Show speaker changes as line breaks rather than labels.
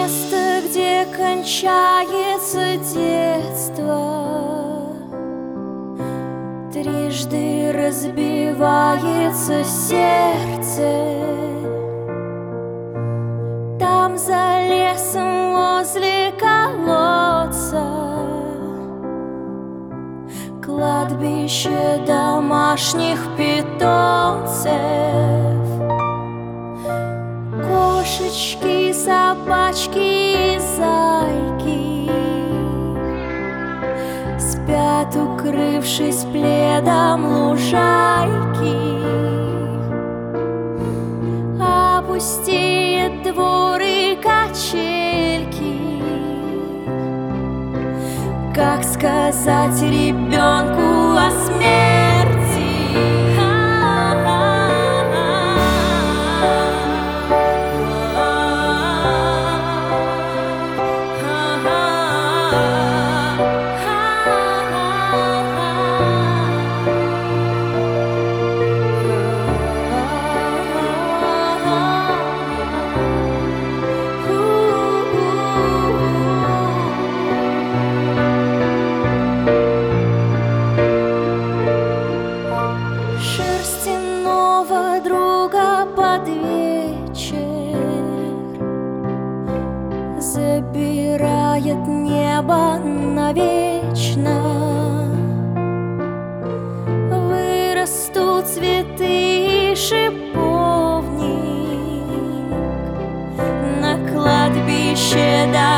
место, где кончается детство, трижды разбивается сердце. Там за лесом возле колодца кладбище домашних питомцев. Кошечки, собачки и зайки спят, укрывшись пледом лужайки. А пустеет двор и качельки. Как сказать ребенку о смерти? Шерстяного друга под вечер забирает небо навечно. Вырастут цветы и шиповник на кладбище.